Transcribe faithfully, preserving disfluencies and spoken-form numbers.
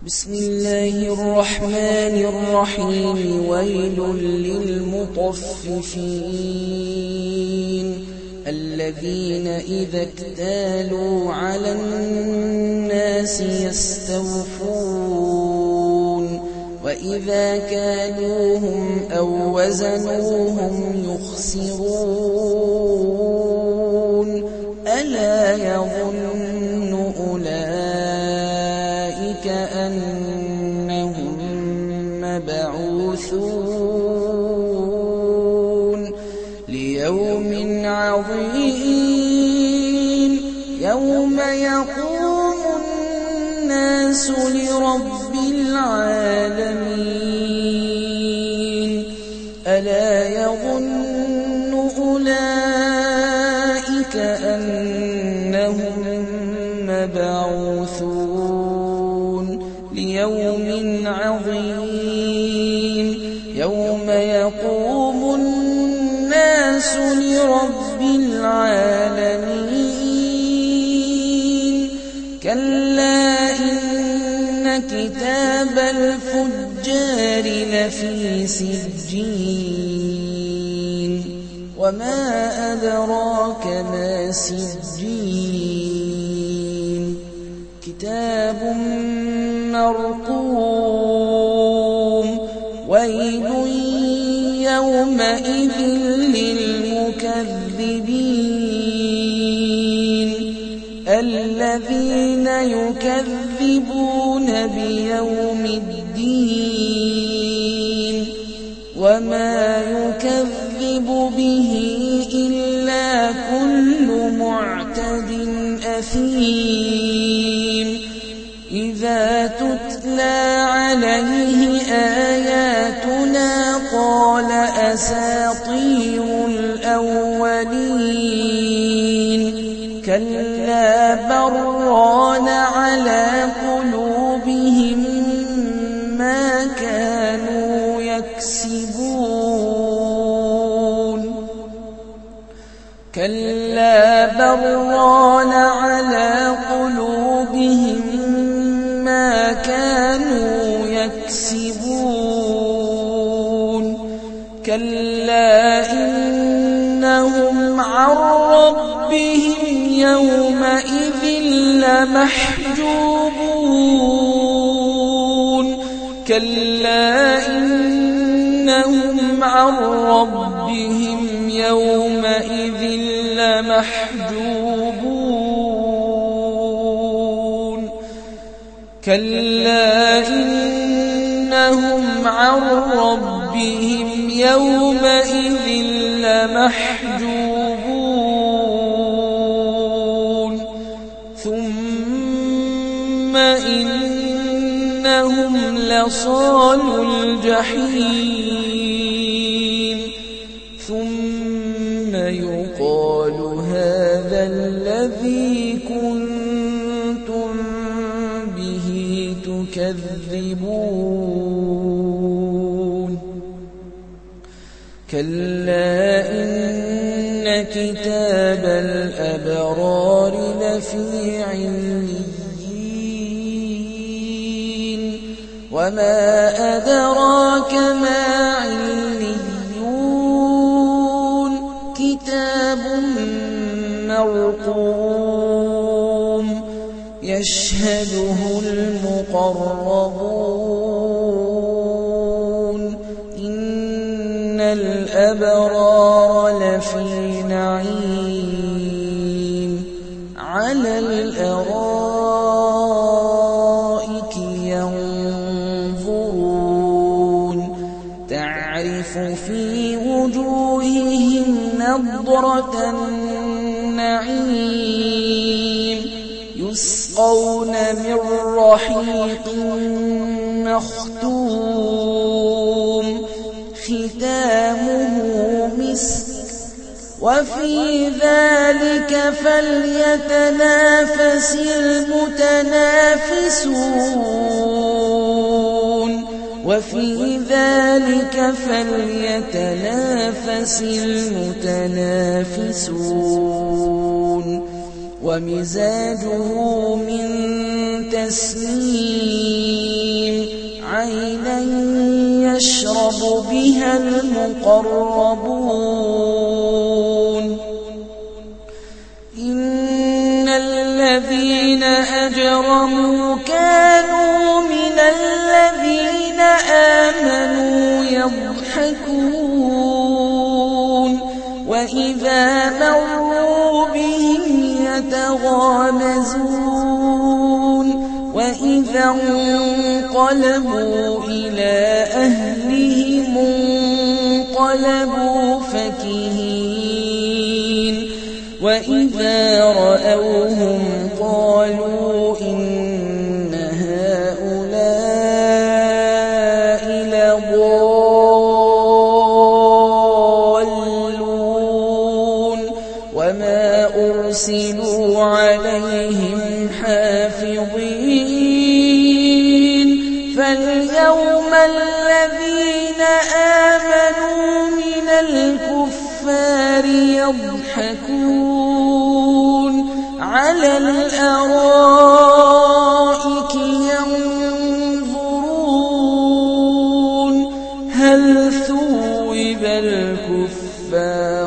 بسم الله الرحمن الرحيم ويل للمطففين الذين إذا اكتالوا على الناس يستوفون وإذا كالوهم أو وزنوهم يخسرون ألا يظن أولئك أنهم مبعوثون ليوم عظيم يوم يقوم الناس لرب العالمين ألا يظن أولئك أنهم مبعوثون ليوم عظيم يوم يقوم الناس لرب العالمين كلا إن كتاب الفجار لفي سجين وما أدراك ما سجين كتاب مرقوم ويل يومئذ للمكذبين الذين يكذبون بيوم الدين وما يكذب به إلا كل معتد أثيم إذا تتلى عليه آياتنا قال أساطير الأولين كلا بران على قلوبهم ما كانوا يكسبون كلا بران على قلوبهم ما كانوا يكسبون كلا إنهم عن ربهم يومئذ لمحجوبون كلا إنهم عن ربهم يومئذ لمحجوبون كلا إنهم عن ربهم يومئذ لمحجوبون ثم إنهم لصالوا الجحيم ثم يقال هذا الذي كنتم به تكذبون كلا إن كتاب الأبرار لفي عليين وما أدراك ما عليون كتاب مرقوم يشهده المقربون إن الأبرار لفي نعيم على الأرائك ينظرون تعرف في وجوههم نضرة النعيم يسقون من رحيق مختوم ختامه مسك وفي ذلك فليتنافس المتنافسون وفي ذلك فليتنافس المتنافسون ومزاجه من تسنيم عينا يشرب بها المقربون إن الذين أجرموا كانوا من الذين آمنوا يضحكون وإذا مروا بهم يتغامزون وإذا انقلبوا إلى أهلهم انقلبوا فكهين وإذا رأوهم قالوا إن هؤلاء لضالون وما أرسلوا عليهم حافظين فاليوم الذين آمنوا من الكفار يضحكون على الأرائك ينظرون هل ثوب الكفار